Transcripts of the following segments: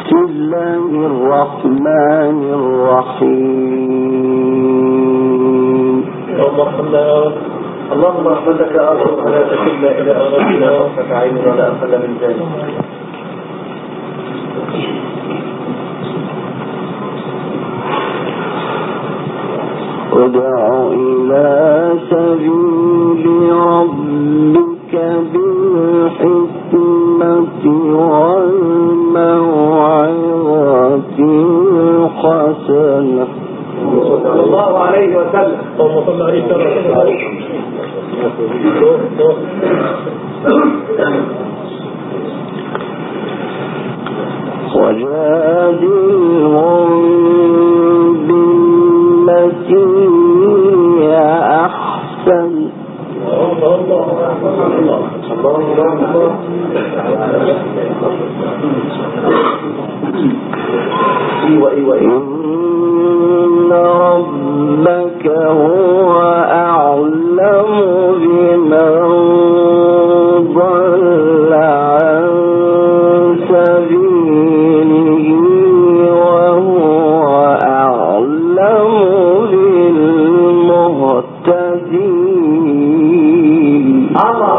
بسم الله الرحمن الرحيم. اللهم رحمتك أرجو فلا تكلنا إلى أنفسنا طرفة عين ولا أقل من ذلك. ادع إلى سبيل ربك بالحكمة والموعظة الحسنة. صلى الله عليه وسلم. اللهم صل عليه وسلم. وجادلهم بالتي هي أحسن. إن ربك هو أعلم بمن ضل عن سبيله وهو أعلم بالمهتدين.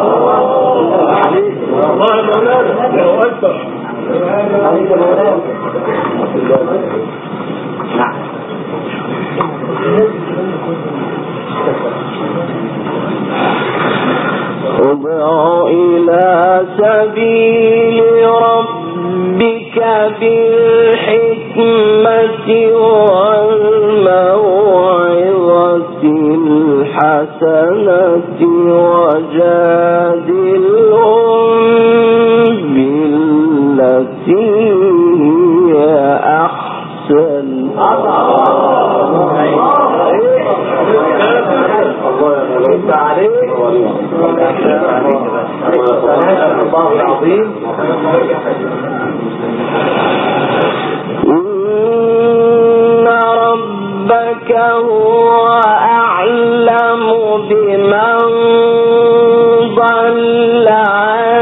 ادع إلى سبيل ربك بالحكمة والموعظة الحسنة وجادلهم بالتي هي أحسن. إن ربك هو أعلم بمن ضل عن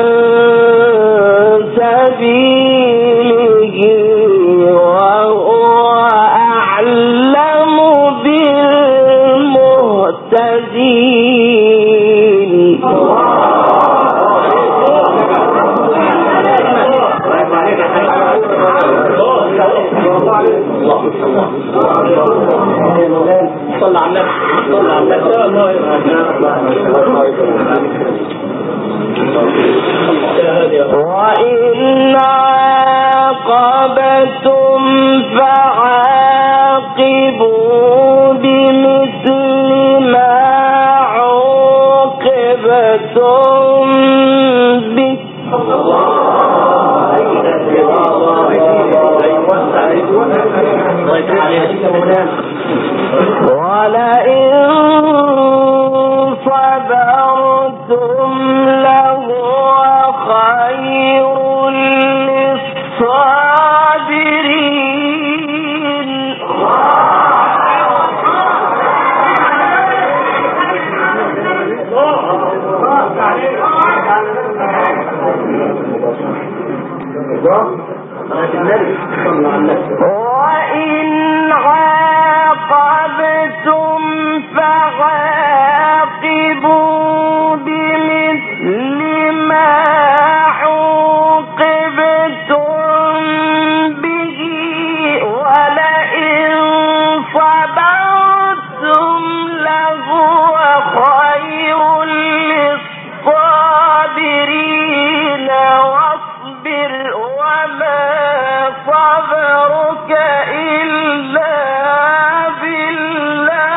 سبيله وهو أعلم بالمهتدين. صلى على وإن عاقبتم فعاقبوا بمثل ما عوقبتم به ولئن صبرتم لهو خير للصابرين. وإن عاقبتم فعاقبوا بمثل ما عوقبتم به ولئن صبرتم لهو خير للصابرين. واصبر وما صبرك إلا بالله.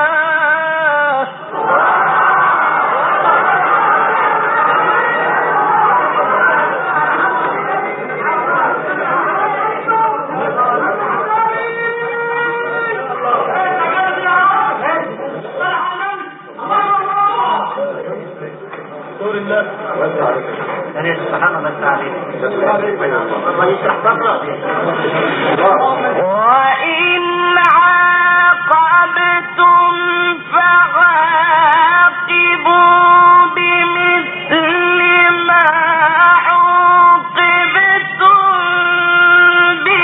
وإن عاقبتم فعاقبوا بمثل ما عوقبتم به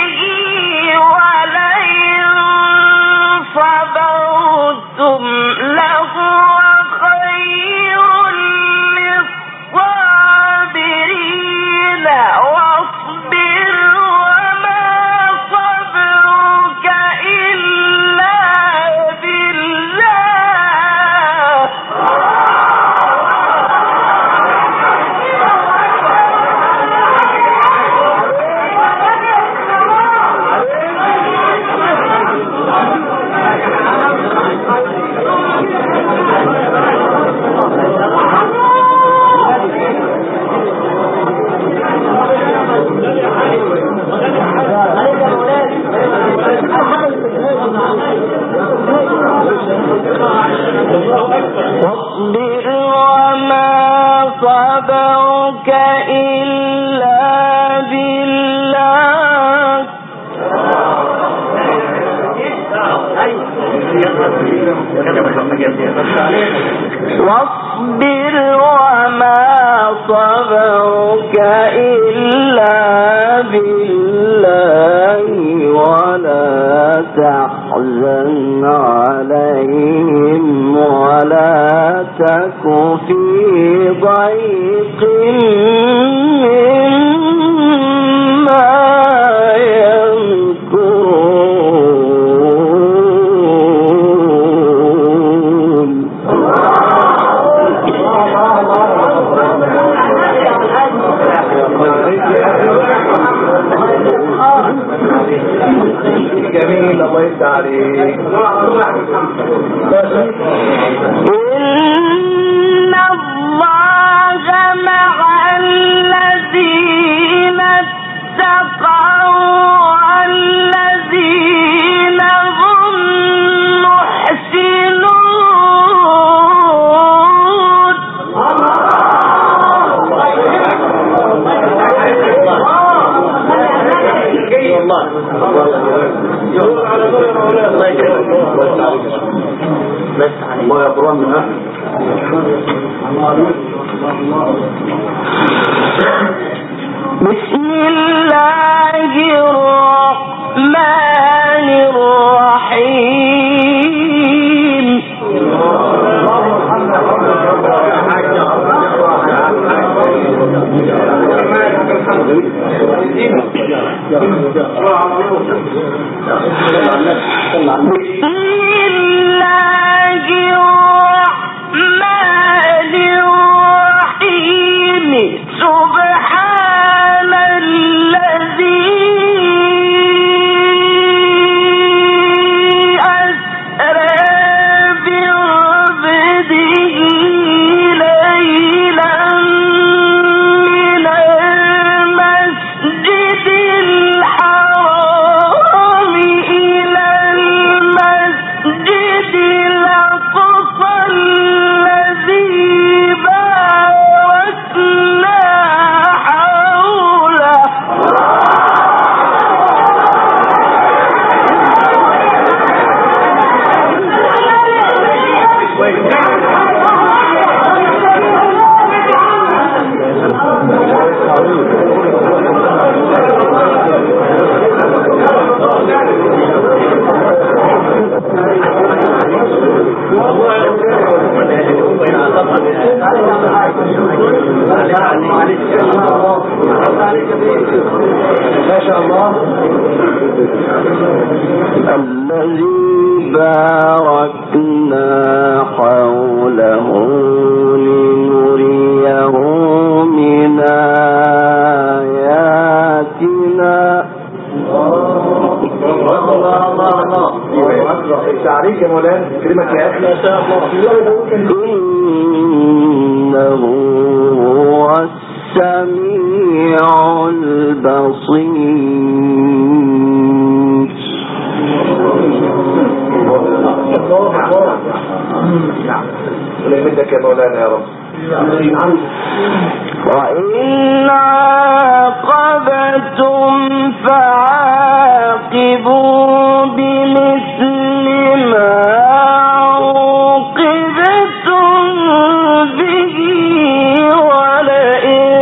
واصبر وما صبرك إلا بالله ولا تحزن عليهم ولا تك في ضيق مما جميل. الله يفتح عليك. إن الله مع الذين اتقوا والذين هم محسنون. الله يقرأ منها. بسم الله الرحمن الرحيم. سبحان الذي ما شاء الله. الذي باركنا حوله لنريه من آياتنا. تعريف يا مولانا كلمة يا أخي. ما شاء الله. إنه هو السميع البصير. ولمدك يا مولانا يا رب. وإن عاقبتم فعاقبوا بمثل ما عوقبتم به ولئن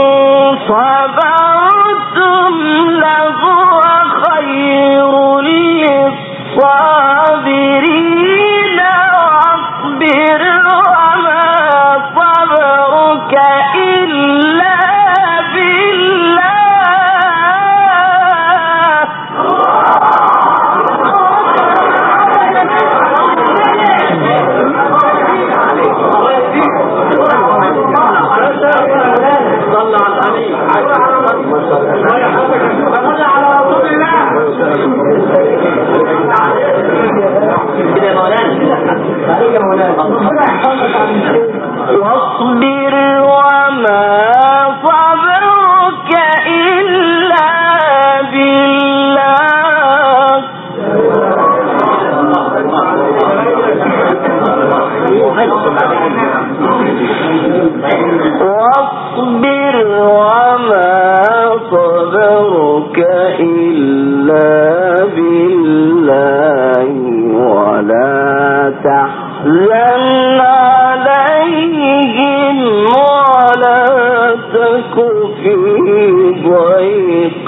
صبرتم لهو خير للصابرين. واصبر وما صبرك إلا بالله إلا بالله ولا تحزن عليهم ولا تك في ضيق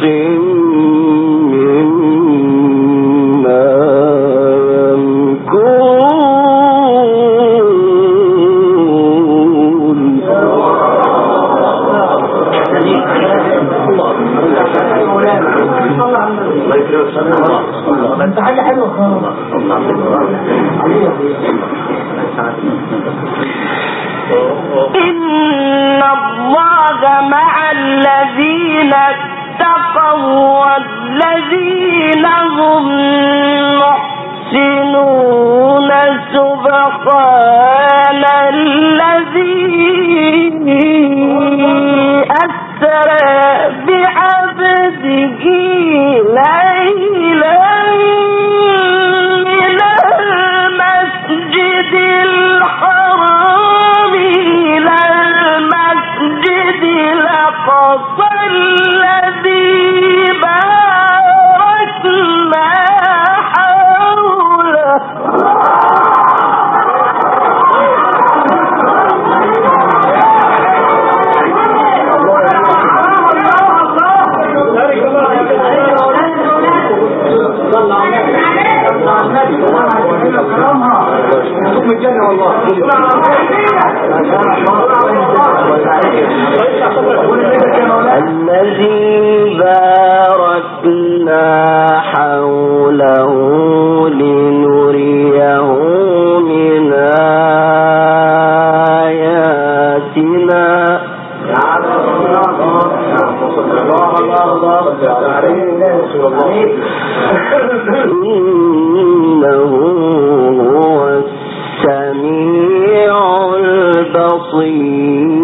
انت حاجة حلوة إن الله مع الذين اتقوا والذين هم محسنون سبحان الذي أسرى بعبده ليلا من المسجد الحرام إلى المسجد الأقصى الذي باركنا حوله الذي باركنا حوله لنريه من آياتنا إنه هو السميع البصير.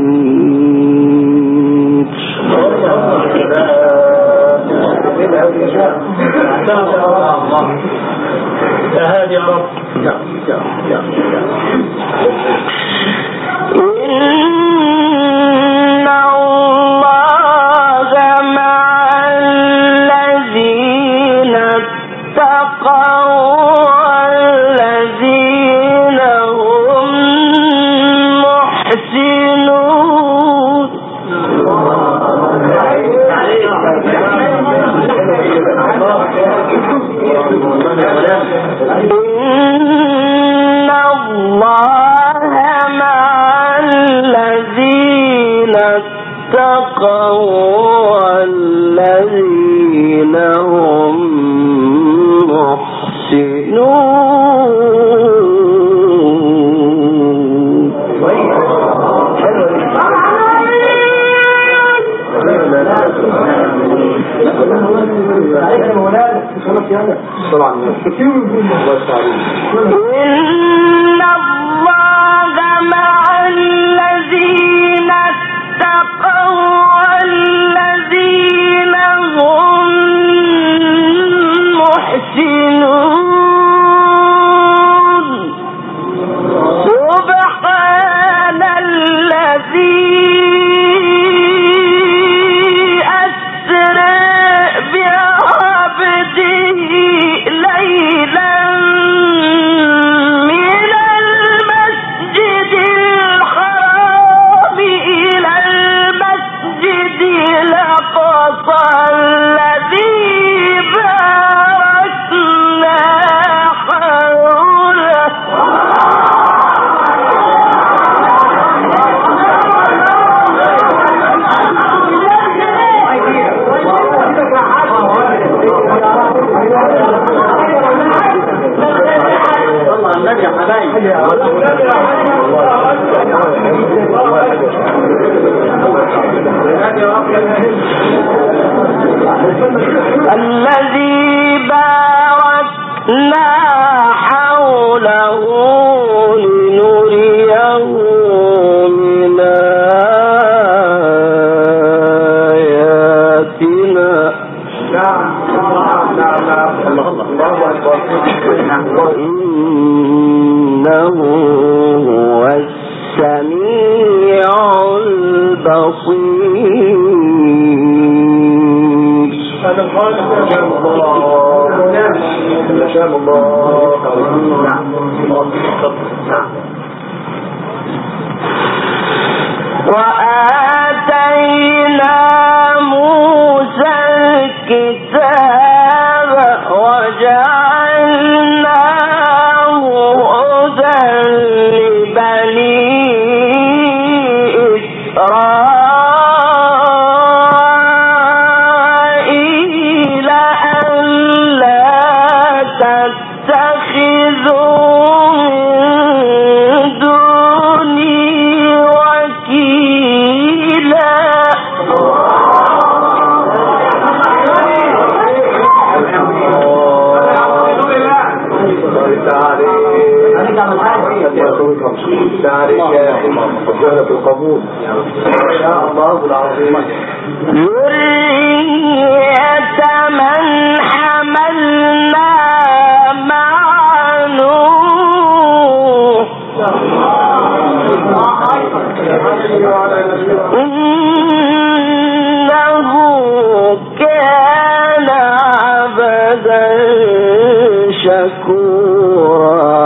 يا هادي يا رب. إن الله مع الذين اتقوا والذين هم محسنون. إن الله مع الذين اتقوا والذين هم محسنون. إن الله مع الذين اتقوا والذين هم محسنون. سبحان الذي أسرى بعبده ليلا من المسجد الحرام إلى المسجد الأقصى الذي باركنا حوله الذي باركنا حوله لنريه من آياتنا. إنه هو السميع البصير. وآتينا موسى الكتاب وجعلناه هدى لبني إسرائيل ألا تتخذوا من دوني وكيلا. ذرية من حملنا مع نوح إنه كان عبدا شكورا.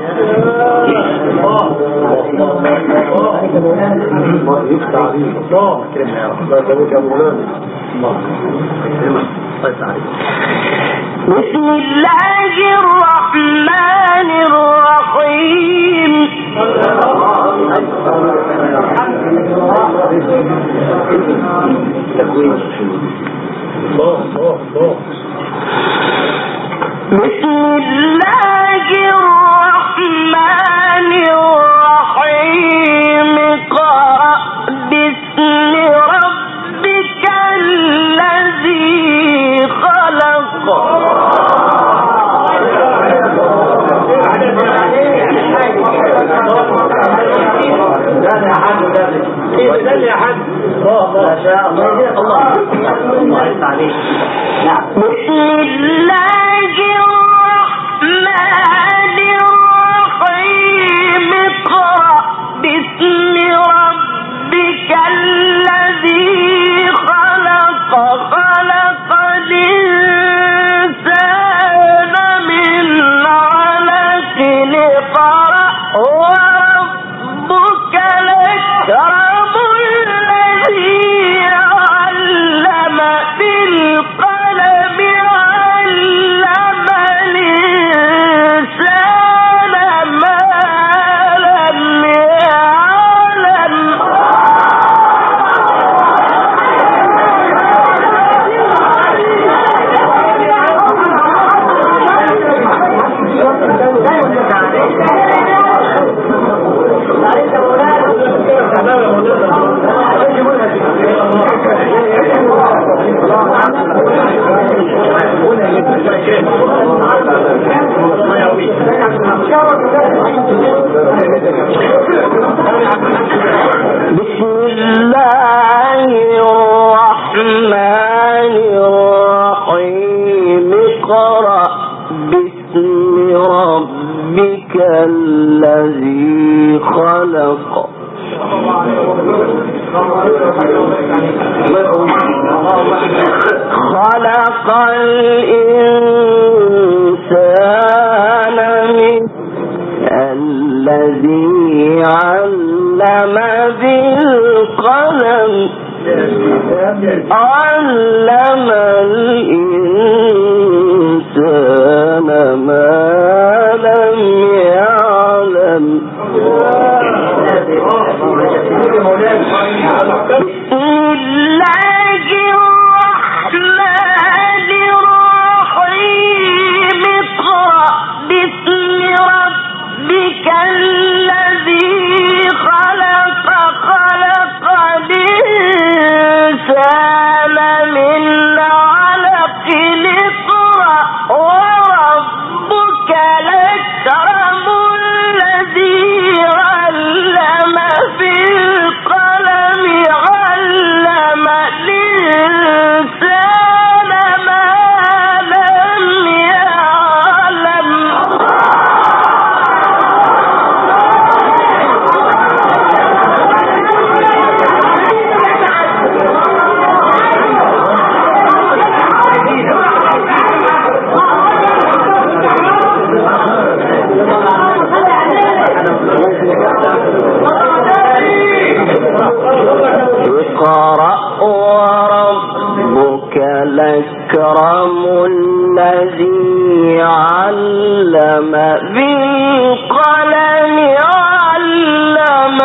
بسم الله الرحمن الرحيم. بسم الله الرحمن الرحيم. اقرأ باسم ربك الذي خلق. بسم الله الرحمن الرحيم. اقرأ باسم ربك الذي خلق. خلق الإنسان من علق. اقرأ وربك الأكرم الذي علم بالقلم. علم الإنسان ما لم يعلم. بسم الله الرحمن الرحيم. اقرأ باسم ربك الذي خلق. خلق الإنسان من الذي علم بالقلم. علم الإنسان ما لم يعلم. بسم الله الرحمن الرحيم. اقرأ باسم ربك الذي خلق. خلق الإنسان من علق. الأكرم الذي علم بالقلم علم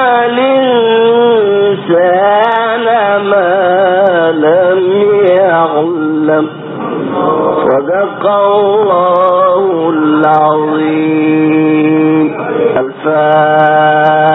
الإنسان ما لم يعلم. صدق الله العظيم. الفاتحة.